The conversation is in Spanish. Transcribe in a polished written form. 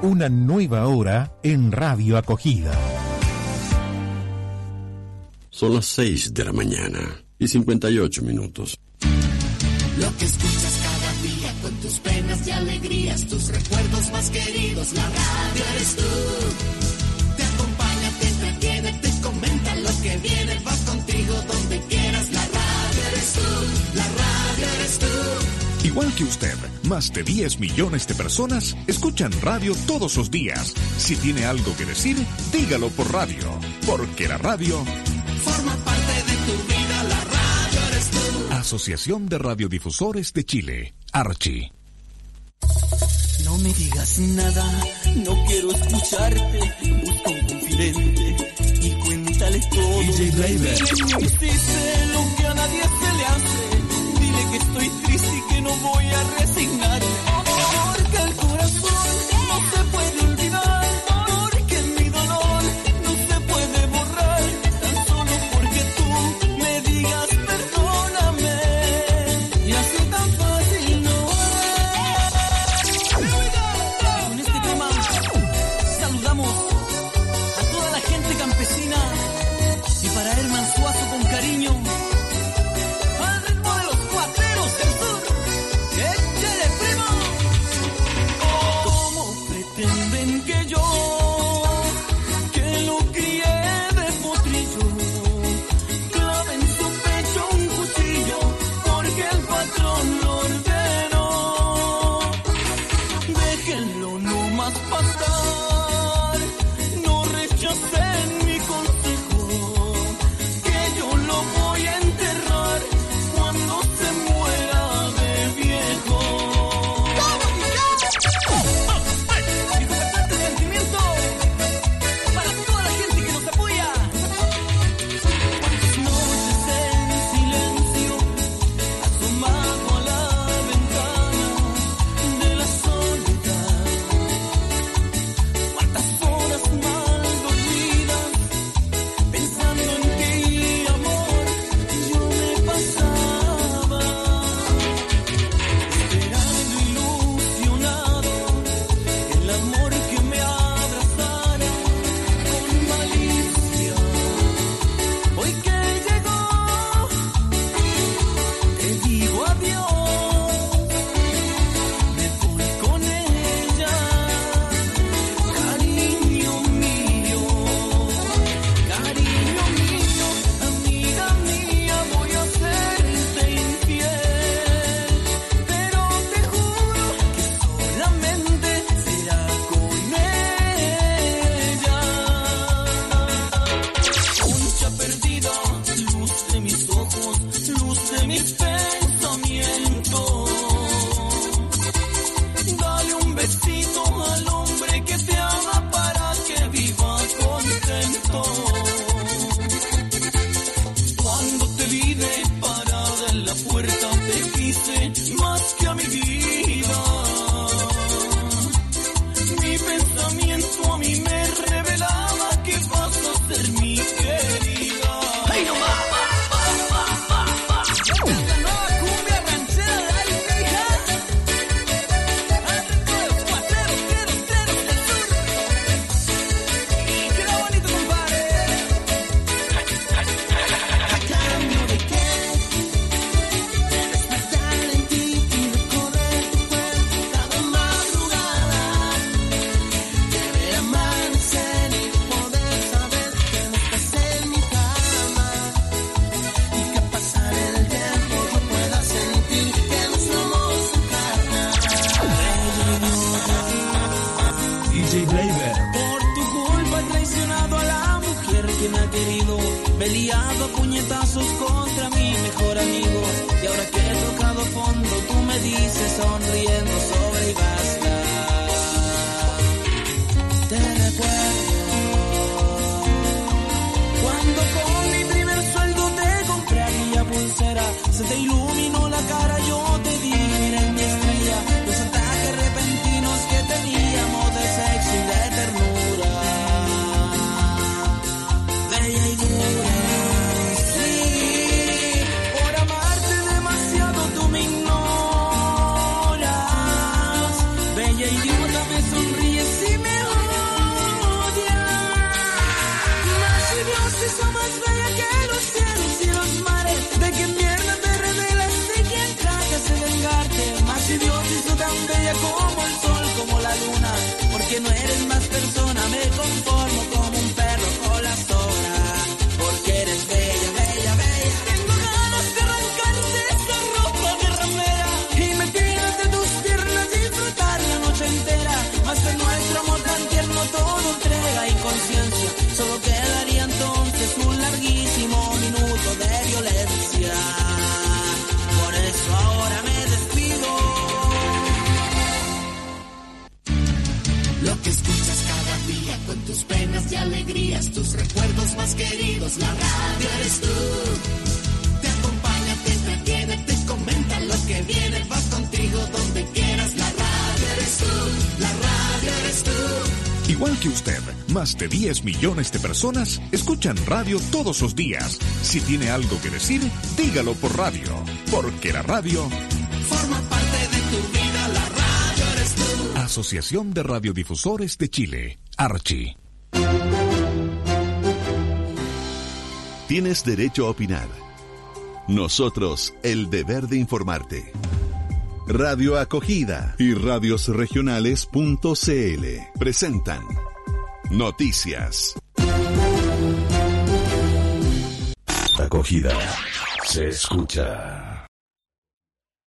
Una nueva hora en Radio Acogida. Son las 6 de la mañana y 58 minutos. Lo que escuchas cada día con tus penas y alegrías, tus recuerdos más queridos, la radio eres tú. Te acompaña, te entretiene, te comenta lo que viene, vas contigo donde quieras, la radio eres tú, la radio eres tú. Igual que usted, más de 10 millones de personas escuchan radio todos los días. Si tiene algo que decir, dígalo por radio, porque la radio forma parte de tu vida, la radio eres tú. Asociación de Radiodifusores de Chile, Archi. No me digas nada, no quiero escucharte, busca un confidente y cuéntale todo. DJ Blaber. Hiciste lo que a nadie se le hace, dile que estoy triste y que no voy a resignarme, porque el corazón no se puede olvidar, porque mi dolor no se puede borrar, tan solo porque tú me digas perdóname, y así tan fácil no es. Con este tema saludamos a toda la gente campesina y para Herman Suazo con cariño. Peleado a puñetazos contra mi mejor amigo, y ahora que he tocado fondo tú me dices sonriendo sobre y basta. Te recuerdo cuando con mi primer sueldo te compré aquella pulsera, se te iluminó la cara, yo te dije eres mi estrella, los ataques repentinos que teníamos de sexo y de ternura, bella y dura. idiota me sonríes y me odias. Mas si Dios hizo más bella que los cielos y los mares, ¿de qué mierda te revelas? ¿De quién tratas de vengarte? Mas si Dios hizo tan bella como el sol, como la luna, porque no eres más persona, me conformo como un perro con las horas, porque eres bella, bella, bella. Tengo ganas de arrancarte esa ropa de ramera y me tiras de tus piernas, disfrutar la noche entera, mas de nuestro amor tan tierno todo entrega y conciencia, solo quedaría entonces un larguísimo minuto de violencia. Por eso ahora me despido. Lo que escuchas cada día con tus penas y alegrías, tus recuerdos más queridos, la radio eres tú. Te acompaña, te entretiene, te comenta lo que viene, vas contigo donde quieras, la radio eres tú, la radio eres tú. Igual que usted, más de 10 millones de personas escuchan radio todos los días. Si tiene algo que decir, dígalo por radio, porque la radio forma parte de tu vida, la radio eres tú. Asociación de Radiodifusores de Chile, Archi. Tienes derecho a opinar. Nosotros, el deber de informarte. Radio Acogida y radiosregionales.cl presentan Noticias. Acogida se escucha.